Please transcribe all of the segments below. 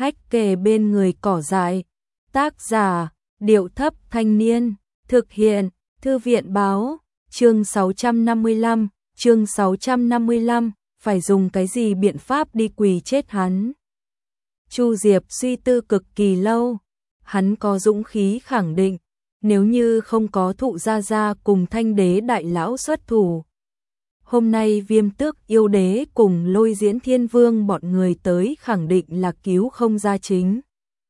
Hách kề bên người cỏ dại. Tác giả, Điệu Thấp Thanh Niên. Thực hiện, Thư viện Báo. Chương 655, phải dùng cái gì biện pháp đi quỳ chết hắn. Chu Diệp suy tư cực kỳ lâu. Hắn có dũng khí khẳng định, nếu như không có Thụ Gia Gia cùng Thanh Đế đại lão xuất thủ, hôm nay Viêm Tước Yêu Đế cùng Lôi Diễn Thiên Vương bọn người tới khẳng định là cứu không ra chính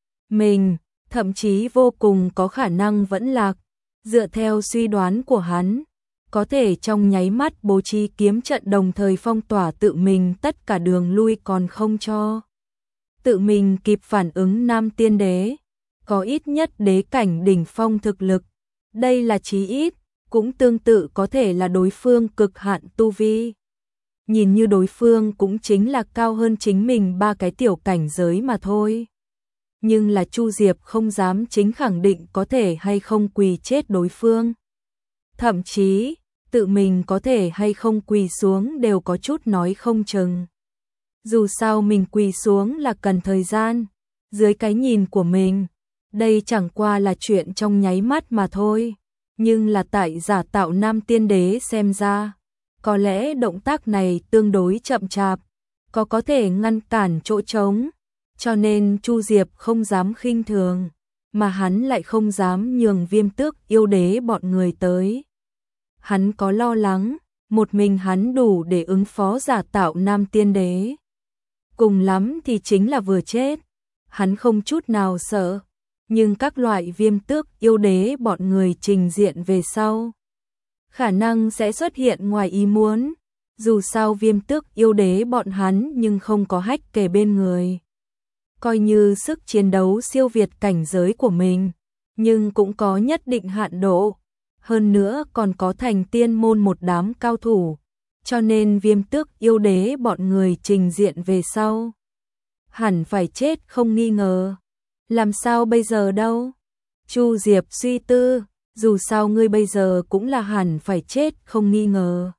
mình, thậm chí vô cùng có khả năng vẫn lạc. Dựa theo suy đoán của hắn, có thể trong nháy mắt bố trí kiếm trận đồng thời phong tỏa tự mình tất cả đường lui còn không cho tự mình kịp phản ứng Nam Tiên Đế, có ít nhất đế cảnh đỉnh phong thực lực. Đây là chí ít, cũng tương tự có thể là đối phương cực hạn tu vi. Nhìn như đối phương cũng chính là cao hơn chính mình 3 cái tiểu cảnh giới mà thôi. Nhưng là Chu Diệp không dám chính khẳng định có thể hay không quỳ chết đối phương. Thậm chí, tự mình có thể hay không quỳ xuống đều có chút nói không chừng. Dù sao mình quỳ xuống là cần thời gian, dưới cái nhìn của mình, đây chẳng qua là chuyện trong nháy mắt mà thôi. Nhưng là tại giả tạo Nam Tiên Đế xem ra, có lẽ động tác này tương đối chậm chạp, có thể ngăn cản chỗ trống, cho nên Chu Diệp không dám khinh thường, mà hắn lại không dám nhường Viêm Tước Yêu Đế bọn người tới. Hắn có lo lắng, một mình hắn đủ để ứng phó giả tạo Nam Tiên Đế. Cùng lắm thì chính là vừa chết, hắn không chút nào sợ. Nhưng các loại Viêm Tước Yêu Đế bọn người trình diện về sau, khả năng sẽ xuất hiện ngoài ý muốn. Dù sao Viêm Tước Yêu Đế bọn hắn nhưng không có Hách kề bên người. Coi như sức chiến đấu siêu việt cảnh giới của mình, nhưng cũng có nhất định hạn độ. Hơn nữa còn có Thành Tiên môn một đám cao thủ, cho nên Viêm Tước Yêu Đế bọn người trình diện về sau, hẳn phải chết không nghi ngờ. Làm sao bây giờ đâu? Chu Diệp suy tư, dù sao ngươi bây giờ cũng là hẳn phải chết không nghi ngờ.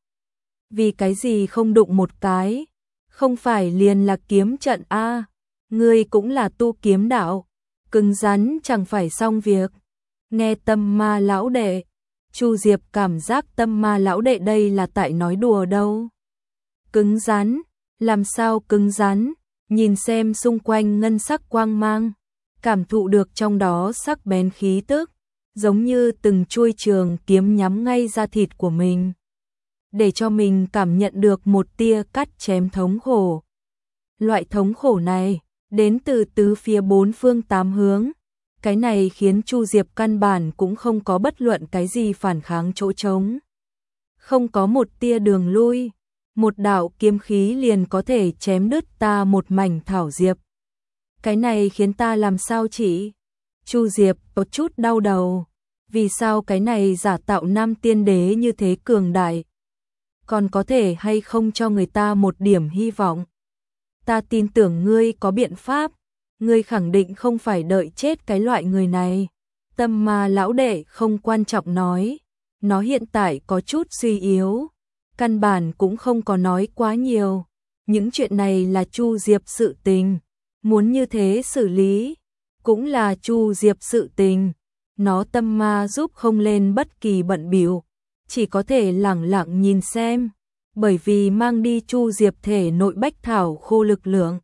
Vì cái gì không đụng một cái? Không phải liền là kiếm trận a? Ngươi cũng là tu kiếm đạo, cứng rắn chẳng phải xong việc. Nghe Tâm Ma lão đệ, Chu Diệp cảm giác Tâm Ma lão đệ đây là tại nói đùa đâu. Cứng rắn? Làm sao cứng rắn? Nhìn xem xung quanh ngân sắc quang mang, cảm thụ được trong đó sắc bén khí tức, giống như từng chuôi trường kiếm nhắm ngay da thịt của mình, để cho mình cảm nhận được một tia cắt chém thống khổ. Loại thống khổ này đến từ tứ phía bốn phương tám hướng, cái này khiến Chu Diệp căn bản cũng không có bất luận cái gì phản kháng chỗ trống. Không có một tia đường lui, một đạo kiếm khí liền có thể chém đứt ta một mảnh thảo diệp. Cái này khiến ta làm sao chỉ? Chu Diệp có chút đau đầu. Vì sao cái này giả tạo Nam Tiên Đế như thế cường đại? Còn có thể hay không cho người ta một điểm hy vọng? Ta tin tưởng ngươi có biện pháp. Ngươi khẳng định không phải đợi chết cái loại người này. Tâm Ma lão đệ không quan trọng nói. Nó hiện tại có chút suy yếu. Căn bản cũng không có nói quá nhiều. Những chuyện này là Chu Diệp sự tình. Muốn như thế xử lý, cũng là Chu Diệp sự tình. Nó Tâm Ma giúp không lên bất kỳ bận bịu, chỉ có thể lẳng lặng nhìn xem, bởi vì mang đi Chu Diệp thể nội bách thảo khô lực lượng.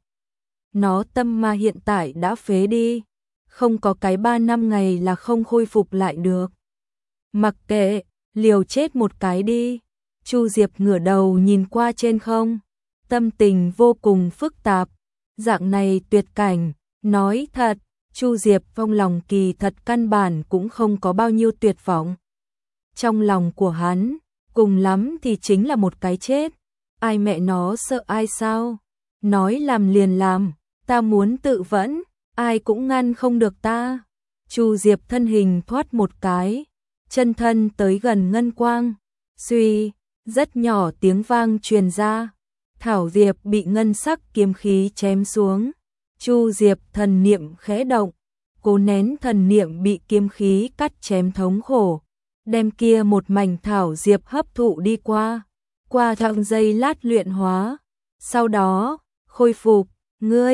Nó Tâm Ma hiện tại đã phế đi, không có cái 3 năm ngày là không khôi phục lại được. Mặc kệ, liều chết một cái đi. Chu Diệp ngửa đầu nhìn qua trên không, tâm tình vô cùng phức tạp. Dạng này tuyệt cảnh, nói thật, Chu Diệp trong lòng kỳ thật căn bản cũng không có bao nhiêu tuyệt vọng. Trong lòng của hắn, cùng lắm thì chính là một cái chết. Ai mẹ nó sợ ai sao? Nói làm liền làm, ta muốn tự vẫn, ai cũng ngăn không được ta. Chu Diệp thân hình thoát một cái, chân thân tới gần ngân quang, suy, rất nhỏ tiếng vang truyền ra. Thảo Diệp bị ngân sắc kiếm khí chém xuống. Chu Diệp thần niệm khẽ động, cố nén thần niệm bị kiếm khí cắt chém thống khổ, đem kia một mảnh Thảo Diệp hấp thụ đi qua trong giây lát luyện hóa, sau đó khôi phục. Ngươi,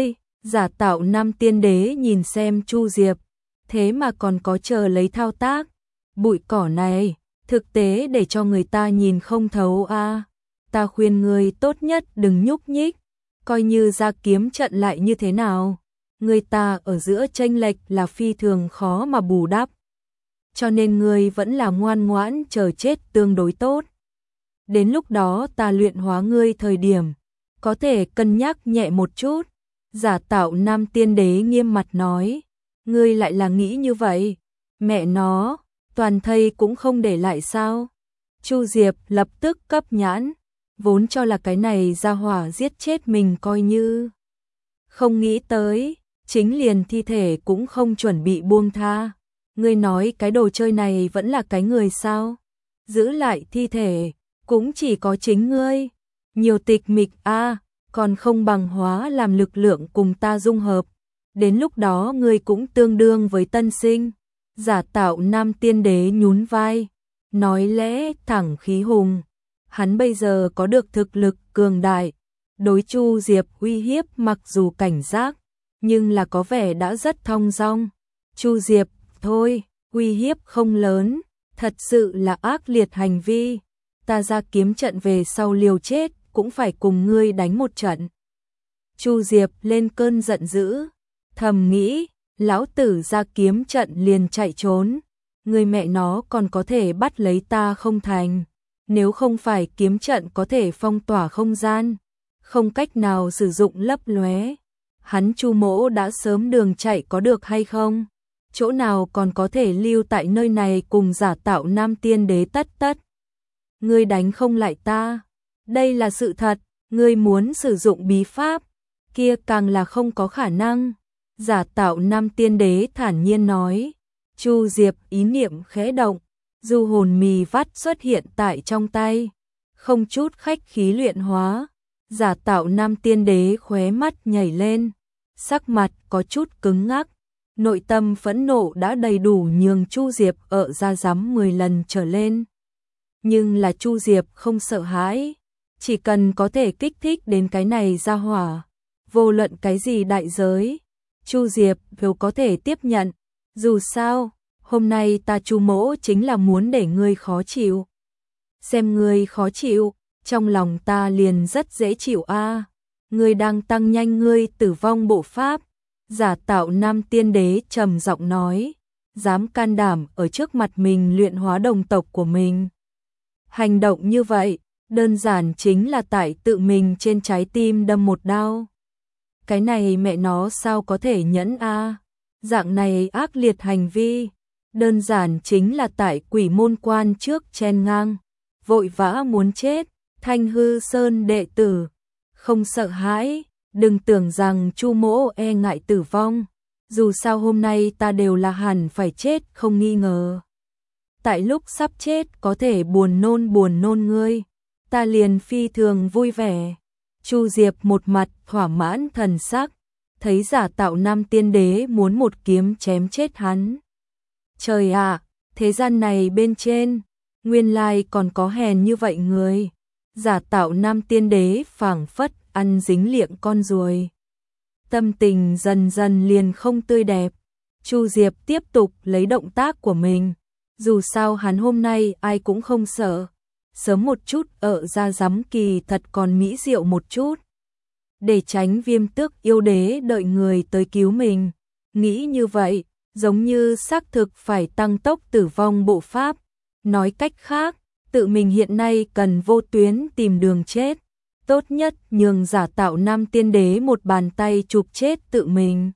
Giả tạo nam tiên đế nhìn xem Chu Diệp, thế mà còn có chờ lấy thao tác. Bụi cỏ này, thực tế để cho người ta nhìn không thấu a. Ta khuyên ngươi tốt nhất đừng nhúc nhích, coi như ra kiếm trận lại như thế nào. Người ta ở giữa chênh lệch là phi thường khó mà bù đắp. Cho nên ngươi vẫn là ngoan ngoãn chờ chết tương đối tốt. Đến lúc đó ta luyện hóa ngươi thời điểm, có thể cân nhắc nhẹ một chút. Giả tạo nam tiên đế nghiêm mặt nói, ngươi lại là nghĩ như vậy, mẹ nó, toàn thây cũng không để lại sao? Chu Diệp lập tức cấp nhãn, vốn cho là cái này ra hỏa giết chết mình coi như. Không nghĩ tới, chính liền thi thể cũng không chuẩn bị buông tha. Ngươi nói cái đồ chơi này vẫn là cái người sao? Giữ lại thi thể, cũng chỉ có chính ngươi. Nhiều tịch mịch a, còn không bằng hóa làm lực lượng cùng ta dung hợp. Đến lúc đó ngươi cũng tương đương với tân sinh. Giả tạo nam tiên đế nhún vai, nói lẽ thẳng khí hùng. Hắn bây giờ có được thực lực cường đại, đối Chu Diệp uy hiếp mặc dù cảnh giác, nhưng là có vẻ đã rất thong dong. Chu Diệp, thôi, uy hiếp không lớn, thật sự là ác liệt hành vi. Ta ra kiếm trận về sau liều chết, cũng phải cùng ngươi đánh một trận. Chu Diệp lên cơn giận dữ, thầm nghĩ, lão tử ra kiếm trận liền chạy trốn, người mẹ nó còn có thể bắt lấy ta không thành. Nếu không phải kiếm trận có thể phong tỏa không gian, không cách nào sử dụng lấp lóe, hắn Chu Mỗ đã sớm đường chạy có được hay không? Chỗ nào còn có thể lưu tại nơi này cùng giả tạo nam tiên đế tất. Ngươi đánh không lại ta, đây là sự thật, ngươi muốn sử dụng bí pháp, kia càng là không có khả năng. Giả tạo nam tiên đế thản nhiên nói. Chu Diệp ý niệm khẽ động, du hồn mì vắt xuất hiện tại trong tay, không chút khách khí luyện hóa. Giả tạo nam tiên đế khóe mắt nhảy lên, sắc mặt có chút cứng ngắc, nội tâm phẫn nộ đã đầy đủ nhường Chu Diệp ở ra giám 10 lần trở lên. Nhưng là Chu Diệp không sợ hãi, chỉ cần có thể kích thích đến cái này ra hỏa, vô luận cái gì đại giới, Chu Diệp đều có thể tiếp nhận. Dù sao, hôm nay ta Chu Mỗ chính là muốn để ngươi khó chịu. Xem ngươi khó chịu, trong lòng ta liền rất dễ chịu a. Ngươi đang tăng nhanh ngươi tử vong bộ pháp. Giả tạo nam tiên đế trầm giọng nói, dám can đảm ở trước mặt mình luyện hóa đồng tộc của mình. Hành động như vậy, đơn giản chính là tại tự mình trên trái tim đâm một đao. Cái này mẹ nó sao có thể nhẫn a? Dạng này ác liệt hành vi, đơn giản chính là tại quỷ môn quan trước chen ngang, vội vã muốn chết. Thanh Hư Sơn đệ tử, không sợ hãi, đừng tưởng rằng Chu Mỗ e ngại tử vong, dù sao hôm nay ta đều là hẳn phải chết không nghi ngờ. Tại lúc sắp chết có thể buồn nôn ngươi, ta liền phi thường vui vẻ. Chu Diệp một mặt thỏa mãn thần sắc, thấy giả tạo nam tiên đế muốn một kiếm chém chết hắn. Trời ạ, thế gian này bên trên, nguyên lai còn có hèn như vậy người. Giả tạo nam tiên đế phảng phất ăn dính liệng con ruồi. Tâm tình dần dần liền không tươi đẹp. Chu Diệp tiếp tục lấy động tác của mình. Dù sao hắn hôm nay ai cũng không sợ. Sớm một chút ở ra giám kỳ thật còn mỹ diệu một chút. Để tránh Viêm Tước yêu đế đợi người tới cứu mình. Nghĩ như vậy, giống như xác thực phải tăng tốc tử vong bộ pháp. Nói cách khác, tự mình hiện nay cần vô tuyến tìm đường chết. Tốt nhất nhường giả tạo nam tiên đế một bàn tay chụp chết tự mình.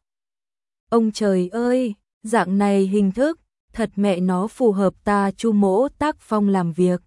Ông trời ơi, dạng này hình thức, thật mẹ nó phù hợp ta Chu Mỗ tác phong làm việc.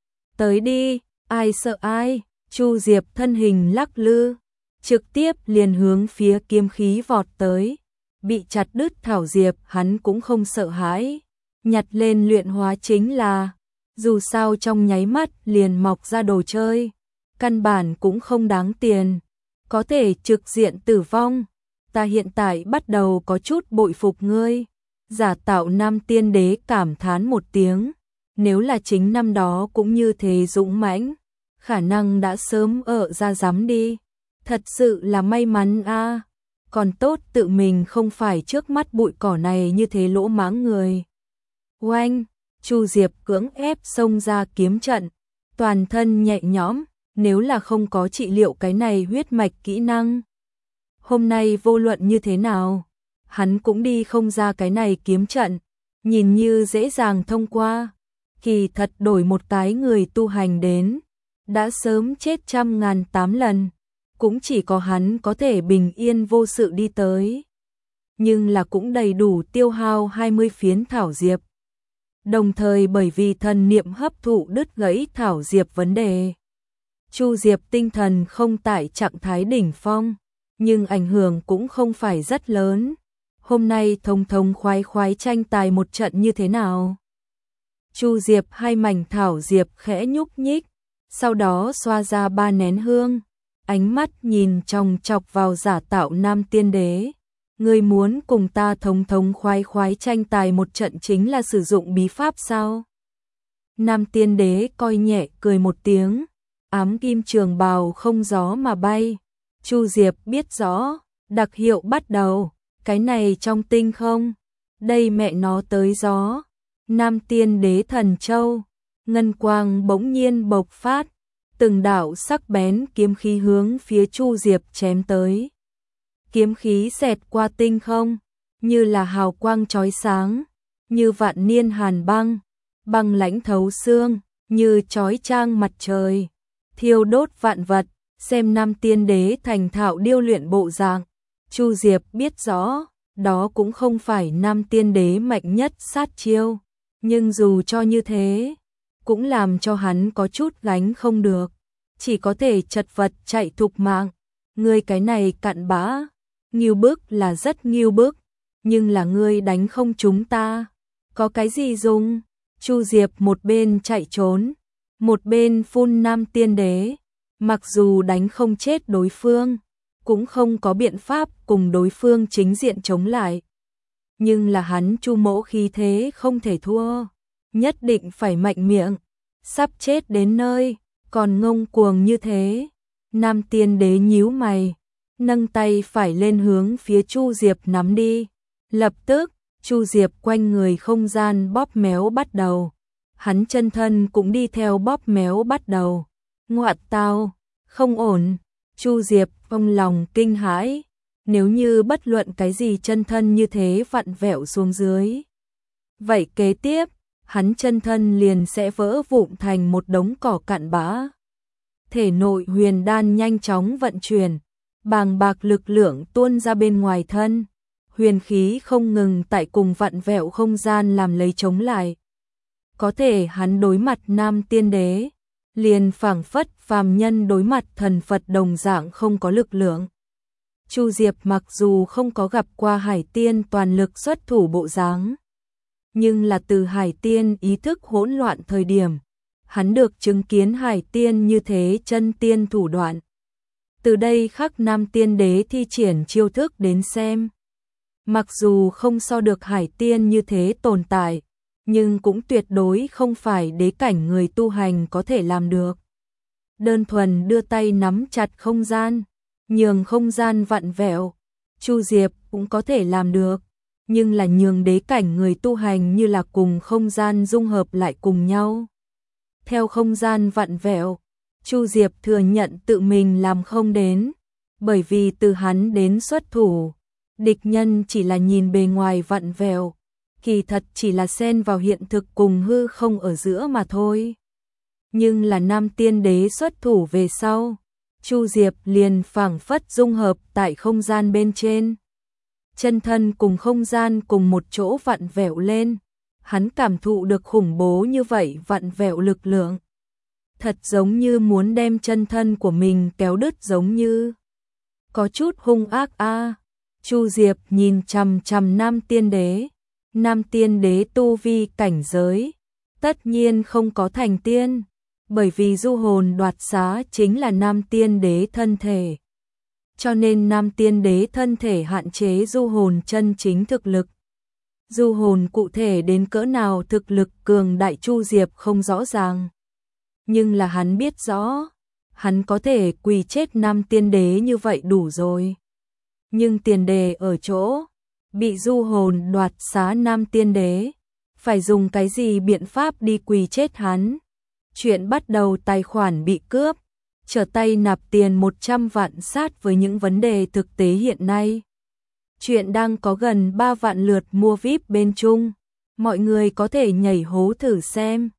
Tới đi, ai sợ ai, Chu Diệp thân hình lắc lư, trực tiếp liền hướng phía kiếm khí vọt tới. Bị chặt đứt thảo diệp hắn cũng không sợ hãi, nhặt lên luyện hóa chính là, dù sao trong nháy mắt liền mọc ra đồ chơi, căn bản cũng không đáng tiền, có thể trực diện tử vong. Ta hiện tại bắt đầu có chút bội phục ngươi. Giả tạo nam tiên đế cảm thán một tiếng, nếu là chính năm đó cũng như thế dũng mãnh, khả năng đã sớm ở ra giám đi. Thật sự là may mắn a. còn tốt tự mình không phải trước mắt bụi cỏ này như thế lỗ mãng người. Oanh, Chu Diệp cưỡng ép xông ra kiếm trận, toàn thân nhẹ nhõm, nếu là không có trị liệu cái này huyết mạch kỹ năng. Hôm nay vô luận như thế nào, hắn cũng đi không ra cái này kiếm trận, nhìn như dễ dàng thông qua, kỳ thật đổi một cái người tu hành đến, đã sớm chết 100.008 lần, cũng chỉ có hắn có thể bình yên vô sự đi tới. Nhưng là cũng đầy đủ tiêu hao 20 phiến thảo diệp. Đồng thời bởi vì thần niệm hấp thụ đứt gãy thảo diệp vấn đề, Chu Diệp tinh thần không tại trạng thái đỉnh phong, nhưng ảnh hưởng cũng không phải rất lớn. Hôm nay thông thông khoái khoái tranh tài một trận như thế nào? Chu Diệp hai mảnh thảo diệp khẽ nhúc nhích, sau đó xoa ra 3 nén hương, ánh mắt nhìn chòng chọc vào giả tạo nam tiên đế. Ngươi muốn cùng ta thông thông khoái khoái tranh tài một trận chính là sử dụng bí pháp sao? Nam tiên đế coi nhẹ cười một tiếng, ám kim trường bào không gió mà bay. Chu Diệp biết rõ, đặc hiệu bắt đầu, cái này trong tinh không, đây mẹ nó tới gió. Nam tiên đế thần châu, ngân quang bỗng nhiên bộc phát, từng đạo sắc bén kiếm khí hướng phía Chu Diệp chém tới. Kiếm khí xẹt qua tinh không, như là hào quang chói sáng, như vạn niên hàn băng, băng lãnh thấu xương, như chói chang mặt trời, thiêu đốt vạn vật. Xem Nam tiên đế thành thạo điêu luyện bộ dạng, Chu Diệp biết rõ, đó cũng không phải Nam tiên đế mạnh nhất sát chiêu, nhưng dù cho như thế, cũng làm cho hắn có chút gánh không được, chỉ có thể chật vật chạy thục mạng. Ngươi cái này cặn bã, nghiêu bức là rất nghiêu bức, nhưng là ngươi đánh không chúng ta, có cái gì dùng? Chu Diệp một bên chạy trốn, một bên phun Nam tiên đế. Mặc dù đánh không chết đối phương, cũng không có biện pháp cùng đối phương chính diện chống lại. Nhưng là hắn Chu mỗ khí thế không thể thua, nhất định phải mạnh miệng, sắp chết đến nơi, còn ngông cuồng như thế. Nam tiên đế nhíu mày, nâng tay phải lên hướng phía Chu Diệp nắm đi. Lập tức, Chu Diệp quanh người không gian bóp méo bắt đầu, hắn chân thân cũng đi theo bóp méo bắt đầu. Ngoạn tao, không ổn, Chu Diệp trong lòng kinh hãi, nếu như bất luận cái gì chân thân như thế vặn vẹo xuống dưới. Vậy kế tiếp, hắn chân thân liền sẽ vỡ vụn thành một đống cỏ cặn bã. Thể nội huyền đan nhanh chóng vận chuyển, bàng bạc lực lượng tuôn ra bên ngoài thân, huyền khí không ngừng tại cùng vặn vẹo không gian làm lấy chống lại. Có thể hắn đối mặt Nam tiên đế, liền phảng phất phàm nhân đối mặt thần Phật đồng dạng không có lực lượng. Chu Diệp mặc dù không có gặp qua Hải Tiên toàn lực xuất thủ bộ dáng, nhưng là từ Hải Tiên ý thức hỗn loạn thời điểm, hắn được chứng kiến Hải Tiên như thế chân tiên thủ đoạn. Từ đây khắc Nam tiên đế thi triển chiêu thức đến xem, mặc dù không so được Hải Tiên như thế tồn tại, nhưng cũng tuyệt đối không phải đế cảnh người tu hành có thể làm được. Đơn thuần đưa tay nắm chặt không gian, nhường không gian vặn vẹo, Chu Diệp cũng có thể làm được, nhưng là nhường đế cảnh người tu hành như là cùng không gian dung hợp lại cùng nhau. Theo không gian vặn vẹo, Chu Diệp thừa nhận tự mình làm không đến, bởi vì từ hắn đến xuất thủ, địch nhân chỉ là nhìn bề ngoài vặn vẹo, kỳ thật chỉ là xen vào hiện thực cùng hư không ở giữa mà thôi. Nhưng là Nam tiên đế xuất thủ về sau, Chu Diệp liền phảng phất dung hợp tại không gian bên trên. Chân thân cùng không gian cùng một chỗ vặn vẹo lên, hắn cảm thụ được khủng bố như vậy vặn vẹo lực lượng. Thật giống như muốn đem chân thân của mình kéo đứt giống như. Có chút hung ác a. Chu Diệp nhìn chằm chằm Nam tiên đế. Nam tiên đế tu vi cảnh giới, tất nhiên không có thành tiên, bởi vì du hồn đoạt xá chính là Nam tiên đế thân thể. Cho nên Nam tiên đế thân thể hạn chế du hồn chân chính thực lực. Du hồn cụ thể đến cỡ nào thực lực cường đại Chu Diệp không rõ ràng. Nhưng là hắn biết rõ, hắn có thể quỳ chết Nam tiên đế như vậy đủ rồi. Nhưng tiền đề ở chỗ, bị du hồn đoạt xá nam tiên đế, phải dùng cái gì biện pháp đi quỳ chết hắn. Chuyện bắt đầu tài khoản bị cướp, trở tay nạp tiền 100 vạn sát với những vấn đề thực tế hiện nay. Chuyện đang có gần 3 vạn lượt mua VIP bên Trung, mọi người có thể nhảy hố thử xem.